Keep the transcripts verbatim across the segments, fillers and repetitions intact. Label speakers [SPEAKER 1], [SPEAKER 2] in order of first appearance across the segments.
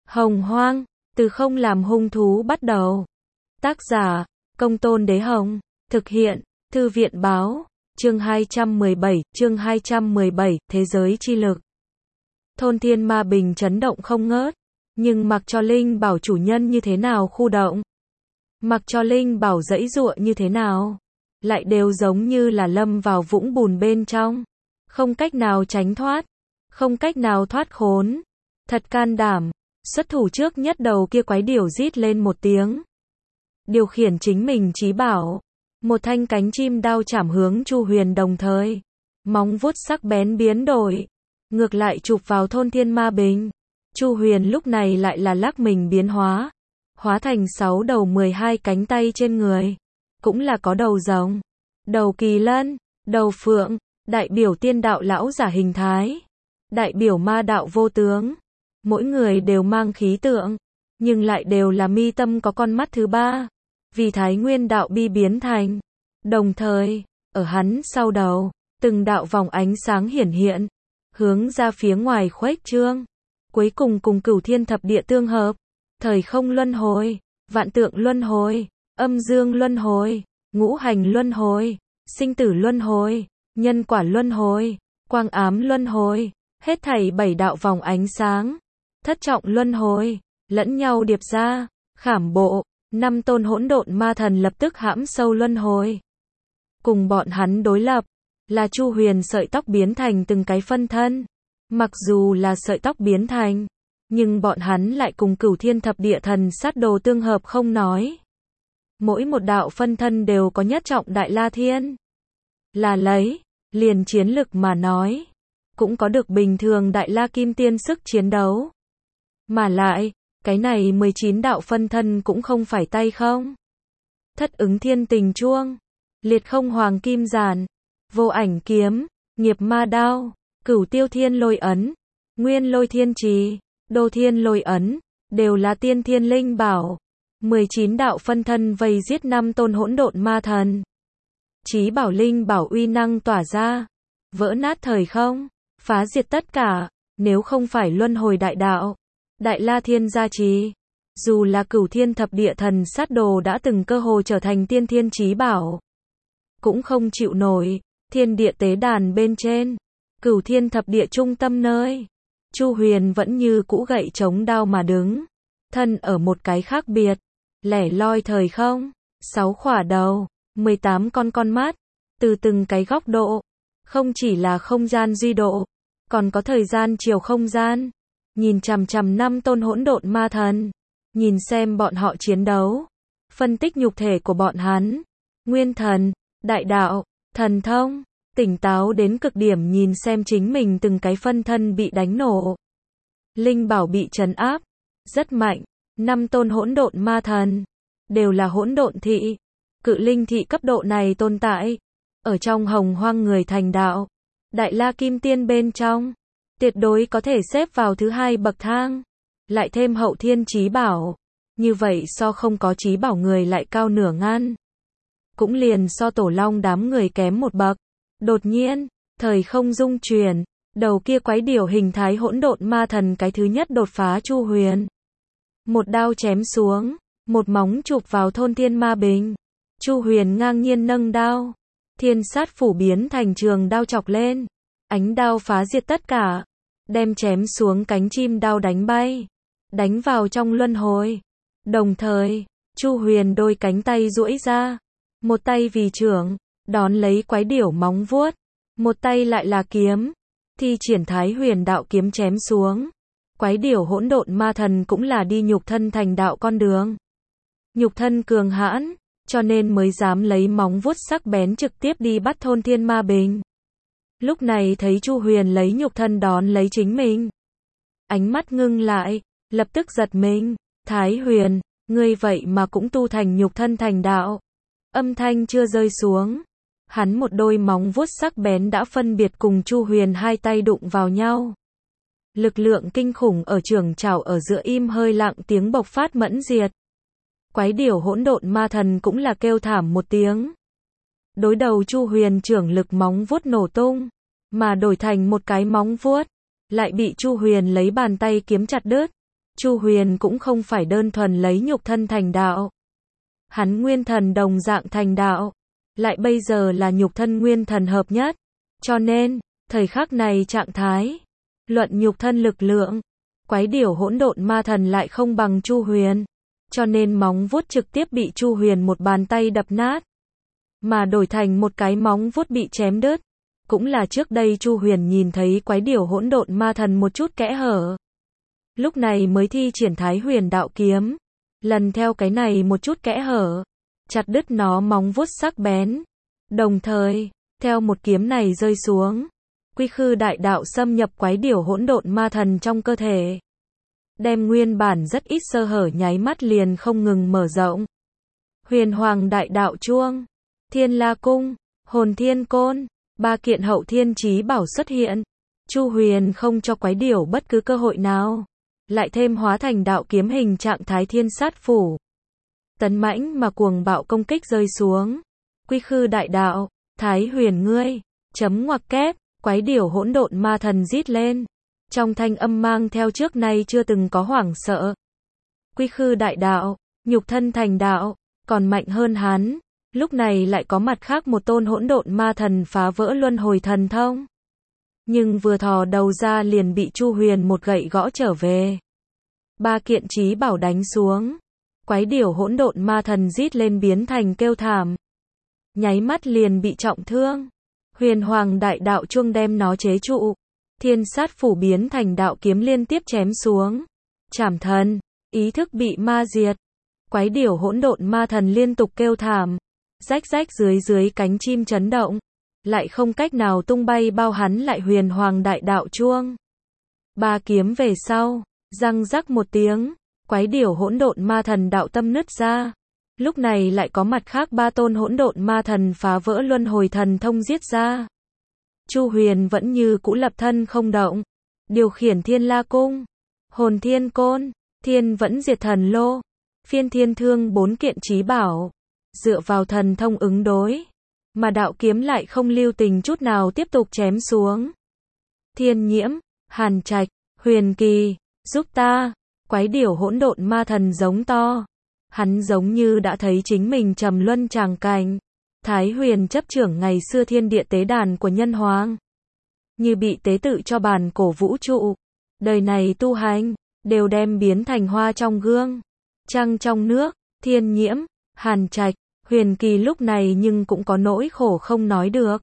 [SPEAKER 1] Hồng Hoang, từ không làm hung thú bắt đầu. Tác giả, Công Tôn Đế Hồng. Thực hiện, Thư viện Báo. Chương hai trăm mười bảy, chương hai trăm mười bảy, Thế giới chi lực. Thôn Thiên Ma Bình chấn động không ngớt, nhưng mặc cho Linh Bảo chủ nhân như thế nào khu động, mặc cho Linh Bảo giãy giụa như thế nào, lại đều giống như là lâm vào vũng bùn bên trong, không cách nào tránh thoát, không cách nào thoát khốn. Thật can đảm, xuất thủ trước nhất đầu kia quái điểu rít lên một tiếng, điều khiển chính mình chí bảo, một thanh cánh chim đao chảm hướng Chu Huyền, đồng thời móng vuốt sắc bén biến đổi, ngược lại chụp vào Thôn Thiên Ma Bình. Chu Huyền lúc này lại là lắc mình biến hóa, hóa thành sáu đầu mười hai cánh tay trên người, cũng là có đầu rồng, đầu kỳ lân, đầu phượng, đại biểu tiên đạo lão giả hình thái, đại biểu ma đạo vô tướng. Mỗi người đều mang khí tượng, nhưng lại đều là mi tâm có con mắt thứ ba, vì Thái Nguyên đạo bi biến thành. Đồng thời, ở hắn sau đầu, từng đạo vòng ánh sáng hiển hiện, hướng ra phía ngoài khuếch trương, cuối cùng cùng Cửu Thiên Thập Địa tương hợp, thời không luân hồi, vạn tượng luân hồi, âm dương luân hồi, ngũ hành luân hồi, sinh tử luân hồi, nhân quả luân hồi, quang ám luân hồi, hết thảy bảy đạo vòng ánh sáng, thất trọng luân hồi, lẫn nhau điệp ra, khảm bộ, năm tôn hỗn độn ma thần lập tức hãm sâu luân hồi. Cùng bọn hắn đối lập, là Chu Huyền sợi tóc biến thành từng cái phân thân. Mặc dù là sợi tóc biến thành, nhưng bọn hắn lại cùng Cửu Thiên Thập Địa thần sát đồ tương hợp không nói. Mỗi một đạo phân thân đều có nhất trọng Đại La Thiên. Là lấy, liền chiến lực mà nói, cũng có được bình thường Đại La Kim Tiên sức chiến đấu. Mà lại, cái này mười chín đạo phân thân cũng không phải tay không. Thất ứng thiên tình chuông, liệt không hoàng kim giản, vô ảnh kiếm, nghiệp ma đao, cửu tiêu thiên lôi ấn, nguyên lôi thiên trì, đô thiên lôi ấn, đều là tiên thiên linh bảo. mười chín đạo phân thân vây giết năm tôn hỗn độn ma thần. Chí bảo linh bảo uy năng tỏa ra, vỡ nát thời không, phá diệt tất cả, nếu không phải luân hồi đại đạo, Đại La Thiên gia trì, dù là Cửu Thiên Thập Địa thần sát đồ đã từng cơ hồ trở thành tiên thiên chí bảo, cũng không chịu nổi. Thiên địa tế đàn bên trên, Cửu Thiên Thập Địa trung tâm nơi, Chu Huyền vẫn như cũ gậy chống đao mà đứng, thân ở một cái khác biệt, lẻ loi thời không, sáu khỏa đầu, mười tám con con mắt, từ từng cái góc độ, không chỉ là không gian duy độ, còn có thời gian chiều không gian, nhìn chằm chằm năm tôn hỗn độn ma thần, nhìn xem bọn họ chiến đấu, phân tích nhục thể của bọn hắn, nguyên thần, đại đạo, thần thông, tỉnh táo đến cực điểm nhìn xem chính mình từng cái phân thân bị đánh nổ. Linh bảo bị trấn áp, rất mạnh, năm tôn hỗn độn ma thần, đều là hỗn độn thị, cự linh thị cấp độ này tồn tại, ở trong hồng hoang người thành đạo, Đại La Kim Tiên bên trong, tuyệt đối có thể xếp vào thứ hai bậc thang, lại thêm hậu thiên chí bảo, như vậy so không có chí bảo người lại cao nửa ngăn. Cũng liền so tổ long đám người kém một bậc. Đột nhiên, thời không dung chuyển, đầu kia quái điểu hình thái hỗn độn ma thần cái thứ nhất đột phá Chu Huyền. Một đao chém xuống, một móng chụp vào Thôn Thiên Ma Bình. Chu Huyền ngang nhiên nâng đao, thiên sát phủ biến thành trường đao chọc lên, ánh đao phá diệt tất cả, đem chém xuống cánh chim đao đánh bay, đánh vào trong luân hồi. Đồng thời, Chu Huyền đôi cánh tay duỗi ra, một tay vì chưởng, đón lấy quái điểu móng vuốt, một tay lại là kiếm, thi triển Thái Huyền đạo kiếm chém xuống. Quái điểu hỗn độn ma thần cũng là đi nhục thân thành đạo con đường. Nhục thân cường hãn, cho nên mới dám lấy móng vuốt sắc bén trực tiếp đi bắt Thôn Thiên Ma Bình. Lúc này thấy Chu Huyền lấy nhục thân đón lấy chính mình, ánh mắt ngưng lại, lập tức giật mình. Thái Huyền, ngươi vậy mà cũng tu thành nhục thân thành đạo. Âm thanh chưa rơi xuống, hắn một đôi móng vuốt sắc bén đã phân biệt cùng Chu Huyền hai tay đụng vào nhau. Lực lượng kinh khủng ở trường trảo ở giữa im hơi lặng tiếng bộc phát mẫn diệt. Quái điểu hỗn độn ma thần cũng là kêu thảm một tiếng. Đối đầu Chu Huyền trưởng lực móng vuốt nổ tung, mà đổi thành một cái móng vuốt, lại bị Chu Huyền lấy bàn tay kiếm chặt đứt. Chu Huyền cũng không phải đơn thuần lấy nhục thân thành đạo. Hắn nguyên thần đồng dạng thành đạo, lại bây giờ là nhục thân nguyên thần hợp nhất. Cho nên, thời khắc này trạng thái, luận nhục thân lực lượng, quái điểu hỗn độn ma thần lại không bằng Chu Huyền. Cho nên móng vuốt trực tiếp bị Chu Huyền một bàn tay đập nát. Mà đổi thành một cái móng vuốt bị chém đứt. Cũng là trước đây Chu Huyền nhìn thấy quái điểu hỗn độn ma thần một chút kẽ hở. Lúc này mới thi triển Thái Huyền đạo kiếm. Lần theo cái này một chút kẽ hở. Chặt đứt nó móng vuốt sắc bén. Đồng thời, theo một kiếm này rơi xuống. Quy khư đại đạo xâm nhập quái điểu hỗn độn ma thần trong cơ thể. Đem nguyên bản rất ít sơ hở nháy mắt liền không ngừng mở rộng. Huyền Hoàng đại đạo chuông, Thiên La cung, Hồn Thiên côn, ba kiện hậu thiên chí bảo xuất hiện. Chu Huyền không cho quái điểu bất cứ cơ hội nào, lại thêm hóa thành đạo kiếm hình trạng thái thiên sát phủ. Tấn mãnh mà cuồng bạo công kích rơi xuống. Quy khư đại đạo, Thái Huyền ngươi, chấm ngoặc kép, quái điểu hỗn độn ma thần rít lên. Trong thanh âm mang theo trước nay chưa từng có hoảng sợ. Quy khư đại đạo, nhục thân thành đạo, còn mạnh hơn hắn. Lúc này lại có mặt khác một tôn hỗn độn ma thần phá vỡ luân hồi thần thông. Nhưng vừa thò đầu ra liền bị Chu Huyền một gậy gõ trở về. Ba kiện chí bảo đánh xuống. Quái điểu hỗn độn ma thần rít lên biến thành kêu thảm. Nháy mắt liền bị trọng thương. Huyền Hoàng đại đạo chuông đem nó chế trụ. Thiên sát phủ biến thành đạo kiếm liên tiếp chém xuống. Chảm thần, ý thức bị ma diệt. Quái điểu hỗn độn ma thần liên tục kêu thảm. Rách rách dưới dưới cánh chim chấn động. Lại không cách nào tung bay bao hắn lại Huyền Hoàng đại đạo chuông. Ba kiếm về sau, răng rắc một tiếng. Quái điểu hỗn độn ma thần đạo tâm nứt ra. Lúc này lại có mặt khác ba tôn hỗn độn ma thần phá vỡ luân hồi thần thông giết ra. Chu Huyền vẫn như cũ lập thân không động, điều khiển Thiên La cung, Hồn Thiên côn, Thiên vẫn diệt thần lô, Phiên Thiên thương bốn kiện chí bảo, dựa vào thần thông ứng đối, mà đạo kiếm lại không lưu tình chút nào tiếp tục chém xuống. Thiên Nhiễm, Hàn Trạch, Huyền Kỳ, giúp ta. Quái điểu hỗn độn ma thần giống to. Hắn giống như đã thấy chính mình trầm luân tràng cảnh. Thái Huyền chấp trưởng ngày xưa thiên địa tế đàn của nhân hoàng. Như bị tế tự cho bàn cổ vũ trụ. Đời này tu hành, đều đem biến thành hoa trong gương. Trăng trong nước, Thiên Nhiễm, Hàn Trạch, Huyền Kỳ lúc này nhưng cũng có nỗi khổ không nói được.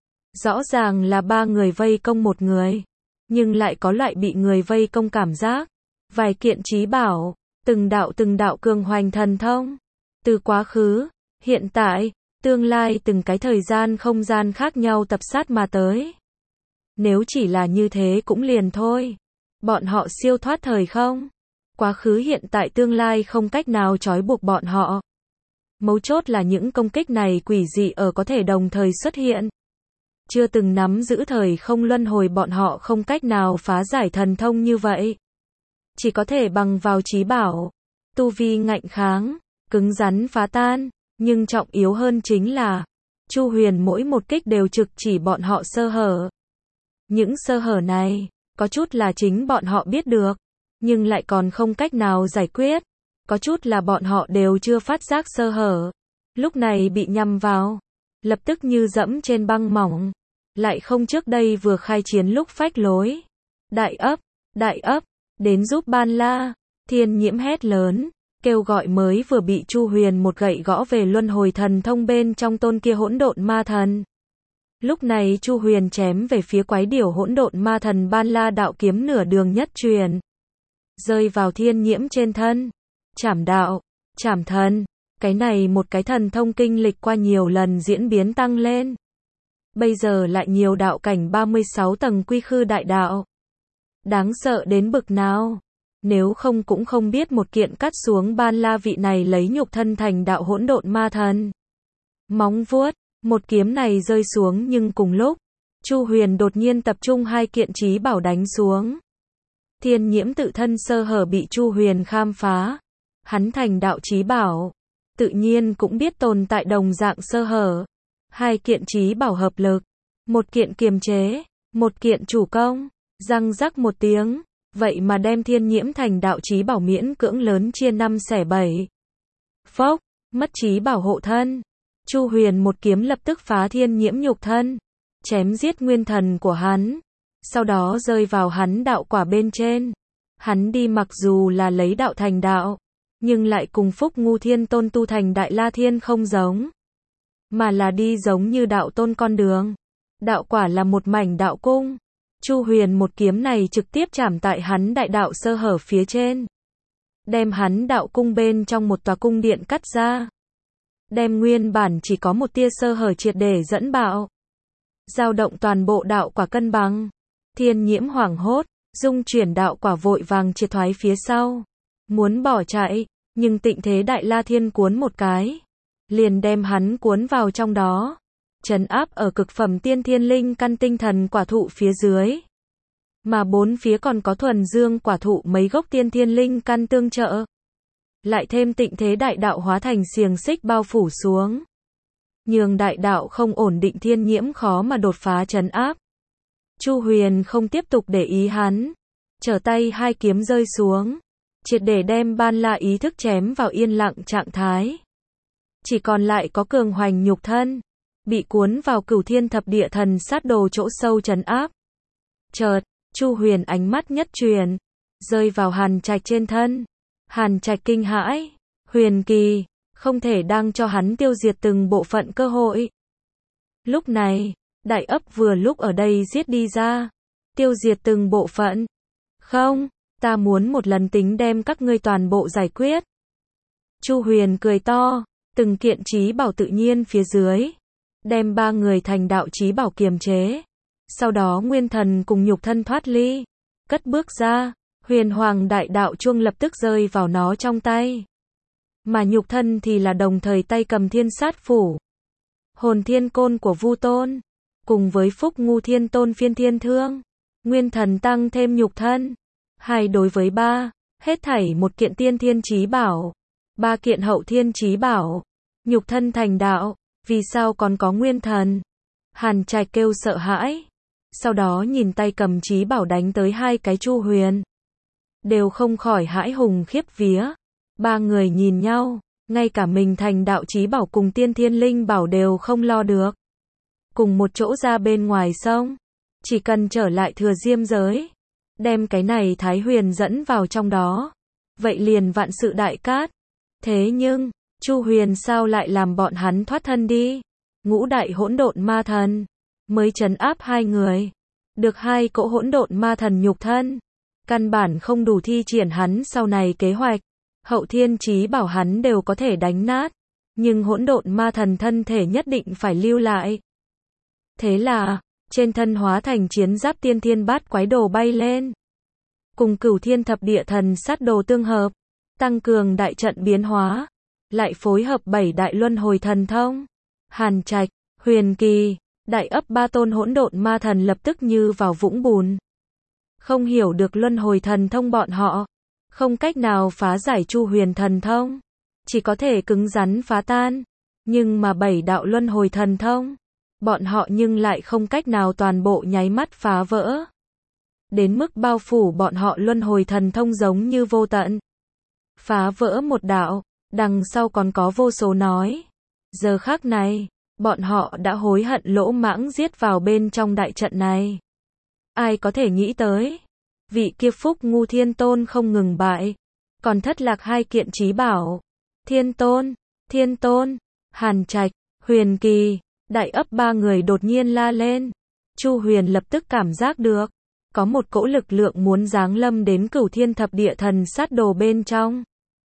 [SPEAKER 1] Rõ ràng là ba người vây công một người. Nhưng lại có loại bị người vây công cảm giác. Vài kiện chí bảo, từng đạo từng đạo cường hoành thần thông. Từ quá khứ, hiện tại, tương lai từng cái thời gian không gian khác nhau tập sát mà tới. Nếu chỉ là như thế cũng liền thôi. Bọn họ siêu thoát thời không. Quá khứ hiện tại tương lai không cách nào trói buộc bọn họ. Mấu chốt là những công kích này quỷ dị ở có thể đồng thời xuất hiện. Chưa từng nắm giữ thời không luân hồi bọn họ không cách nào phá giải thần thông như vậy. Chỉ có thể bằng vào chí bảo, tu vi ngạnh kháng, cứng rắn phá tan, nhưng trọng yếu hơn chính là, Chu Huyền mỗi một kích đều trực chỉ bọn họ sơ hở. Những sơ hở này, có chút là chính bọn họ biết được, nhưng lại còn không cách nào giải quyết, có chút là bọn họ đều chưa phát giác sơ hở. Lúc này bị nhắm vào, lập tức như dẫm trên băng mỏng, lại không trước đây vừa khai chiến lúc phách lối. Đại ấp, đại ấp. Đến giúp Ban La. Thiên Nhiễm hét lớn, kêu gọi mới vừa bị Chu Huyền một gậy gõ về luân hồi thần thông bên trong tôn kia hỗn độn ma thần. Lúc này Chu Huyền chém về phía quái điểu hỗn độn ma thần Ban La đạo kiếm nửa đường nhất truyền, rơi vào Thiên Nhiễm trên thân. Chảm đạo, chảm thần, cái này một cái thần thông kinh lịch qua nhiều lần diễn biến tăng lên. Bây giờ lại nhiều đạo cảnh ba mươi sáu tầng quy khư đại đạo. Đáng sợ đến bực nào. Nếu không cũng không biết một kiện cắt xuống Ban La vị này lấy nhục thân thành đạo hỗn độn ma thần. Móng vuốt, một kiếm này rơi xuống nhưng cùng lúc, Chu Huyền đột nhiên tập trung hai kiện chí bảo đánh xuống. Thiên Nhiễm tự thân sơ hở bị Chu Huyền khám phá. Hắn thành đạo chí bảo, tự nhiên cũng biết tồn tại đồng dạng sơ hở. Hai kiện chí bảo hợp lực, một kiện kiềm chế, một kiện chủ công. Răng rắc một tiếng, vậy mà đem thiên nhiễm thành đạo chí bảo miễn cưỡng lớn chia năm xẻ bảy. Phốc, mất chí bảo hộ thân. Chu Huyền một kiếm lập tức phá thiên nhiễm nhục thân, chém giết nguyên thần của hắn, sau đó rơi vào hắn đạo quả bên trên. Hắn đi mặc dù là lấy đạo thành đạo, nhưng lại cùng Phúc Ngu Thiên Tôn tu thành Đại La Thiên không giống, mà là đi giống như đạo tôn con đường. Đạo quả là một mảnh đạo cung. Chu Huyền một kiếm này trực tiếp chảm tại hắn đại đạo sơ hở phía trên, đem hắn đạo cung bên trong một tòa cung điện cắt ra, đem nguyên bản chỉ có một tia sơ hở triệt để dẫn bạo, dao động toàn bộ đạo quả cân bằng. Thiên nhiễm hoảng hốt, dung chuyển đạo quả vội vàng triệt thoái phía sau, muốn bỏ chạy, nhưng tịnh thế Đại La Thiên cuốn một cái, liền đem hắn cuốn vào trong đó, trấn áp ở cực phẩm tiên thiên linh căn tinh thần quả thụ phía dưới. Mà bốn phía còn có thuần dương quả thụ mấy gốc tiên thiên linh căn tương trợ. Lại thêm tịnh thế đại đạo hóa thành xiềng xích bao phủ xuống, nhường đại đạo không ổn định thiên nhiễm khó mà đột phá trấn áp. Chu Huyền không tiếp tục để ý hắn, trở tay hai kiếm rơi xuống, triệt để đem ban la ý thức chém vào yên lặng trạng thái. Chỉ còn lại có cường hoành nhục thân, bị cuốn vào cửu thiên thập địa thần sát đồ chỗ sâu trấn áp. Chợt, Chu Huyền ánh mắt nhất truyền, rơi vào Hàn Trạch trên thân. Hàn Trạch kinh hãi, Huyền Kỳ, không thể đang cho hắn tiêu diệt từng bộ phận cơ hội. Lúc này, đại ấp vừa lúc ở đây giết đi ra, tiêu diệt từng bộ phận. Không, ta muốn một lần tính đem các ngươi toàn bộ giải quyết. Chu Huyền cười to, từng kiện chí bảo tự nhiên phía dưới, đem ba người thành đạo chí bảo kiềm chế. Sau đó nguyên thần cùng nhục thân thoát ly, cất bước ra, huyền hoàng đại đạo chuông lập tức rơi vào nó trong tay. Mà nhục thân thì là đồng thời tay cầm thiên sát phủ, hồn thiên côn của Vu Tôn, cùng với Phúc Ngu Thiên Tôn phiên thiên thương, nguyên thần tăng thêm nhục thân. Hai đối với ba, hết thảy một kiện tiên thiên chí bảo, ba kiện hậu thiên chí bảo, nhục thân thành đạo, vì sao còn có nguyên thần? Hàn Trạch kêu sợ hãi, sau đó nhìn tay cầm chí bảo đánh tới hai cái Chu Huyền, đều không khỏi hãi hùng khiếp vía. Ba người nhìn nhau, ngay cả mình thành đạo chí bảo cùng tiên thiên linh bảo đều không lo được. Cùng một chỗ ra bên ngoài sông, chỉ cần trở lại thừa diêm giới, đem cái này Thái Huyền dẫn vào trong đó, vậy liền vạn sự đại cát. Thế nhưng, Chu Huyền sao lại làm bọn hắn thoát thân đi? Ngũ đại hỗn độn ma thần mới trấn áp hai người, được hai cỗ hỗn độn ma thần nhục thân, căn bản không đủ thi triển hắn sau này kế hoạch. Hậu thiên chí bảo hắn đều có thể đánh nát, nhưng hỗn độn ma thần thân thể nhất định phải lưu lại. Thế là, trên thân hóa thành chiến giáp tiên thiên bát quái đồ bay lên, cùng cửu thiên thập địa thần sát đồ tương hợp, tăng cường đại trận biến hóa, lại phối hợp bảy đại luân hồi thần thông. Hàn Trạch, Huyền Kỳ, đại ấp ba tôn hỗn độn ma thần lập tức như vào vũng bùn. Không hiểu được luân hồi thần thông bọn họ, không cách nào phá giải Chu Huyền thần thông, chỉ có thể cứng rắn phá tan. Nhưng mà bảy đạo luân hồi thần thông, bọn họ nhưng lại không cách nào toàn bộ nháy mắt phá vỡ. Đến mức bao phủ bọn họ luân hồi thần thông giống như vô tận. Phá vỡ một đạo, đằng sau còn có vô số nói. Giờ khắc này, bọn họ đã hối hận lỗ mãng giết vào bên trong đại trận này. Ai có thể nghĩ tới, vị kia Phúc Ngu Thiên Tôn không ngừng bại, còn thất lạc hai kiện chí bảo. Thiên Tôn, Thiên Tôn, Hàn Trạch, Huyền Kỳ, đại ấp ba người đột nhiên la lên. Chu Huyền lập tức cảm giác được, có một cỗ lực lượng muốn giáng lâm đến cửu thiên thập địa thần sát đồ bên trong.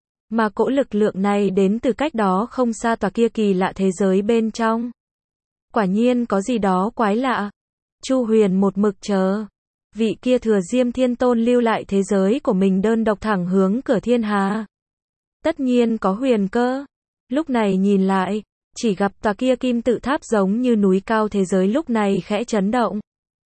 [SPEAKER 1] Mà cỗ lực lượng này đến từ cách đó không xa tòa kia kỳ lạ thế giới bên trong. Quả nhiên có gì đó quái lạ. Chu Huyền một mực chờ, vị kia thừa diêm thiên tôn lưu lại thế giới của mình đơn độc thẳng hướng cửa thiên hà. Tất nhiên có huyền cơ. Lúc này nhìn lại, chỉ gặp tòa kia kim tự tháp giống như núi cao thế giới lúc này khẽ chấn động.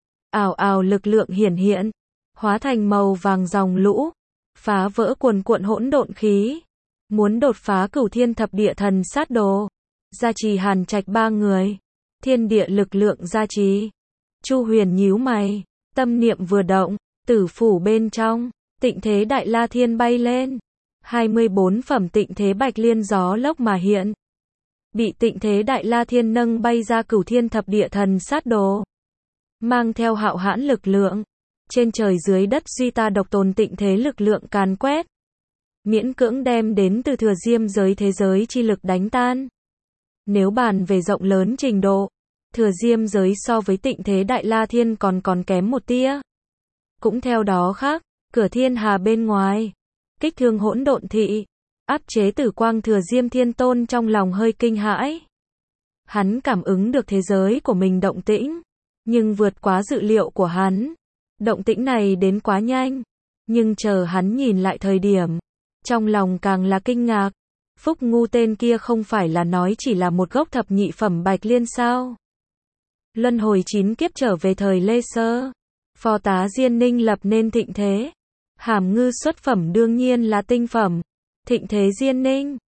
[SPEAKER 1] Ào ào lực lượng hiển hiện, hóa thành màu vàng dòng lũ, phá vỡ cuồn cuộn hỗn độn khí, muốn đột phá cửu thiên thập địa thần sát đồ. Gia trì Hàn Trạch ba người, thiên địa lực lượng gia trì. Chu Huyền nhíu mày, tâm niệm vừa động, Tử phủ bên trong, tịnh thế Đại La Thiên bay lên. hai mươi bốn phẩm tịnh thế Bạch Liên gió lốc mà hiện. Bị tịnh thế Đại La Thiên nâng bay ra cửu thiên thập địa thần sát đồ. Mang theo hạo hãn lực lượng. Trên trời dưới đất duy ta độc tồn tịnh thế lực lượng càn quét. Miễn cưỡng đem đến từ thừa diêm giới thế giới chi lực đánh tan. Nếu bàn về rộng lớn trình độ, thừa diêm giới so với tịnh thế Đại La Thiên còn còn kém một tia. Cũng theo đó khác, cửa thiên hà bên ngoài, kích thương hỗn độn thị, áp chế tử quang thừa diêm thiên tôn trong lòng hơi kinh hãi. Hắn cảm ứng được thế giới của mình động tĩnh, nhưng vượt quá dự liệu của hắn. Động tĩnh này đến quá nhanh, nhưng chờ hắn nhìn lại thời điểm, trong lòng càng là kinh ngạc. Phúc ngu tên kia không phải là nói chỉ là một gốc thập nhị phẩm Bạch Liên sao? Luân hồi chín kiếp trở về thời Lê Sơ, phó tá Diên Ninh lập nên thịnh thế. Hàm ngư xuất phẩm đương nhiên là tinh phẩm. Thịnh thế Diên Ninh,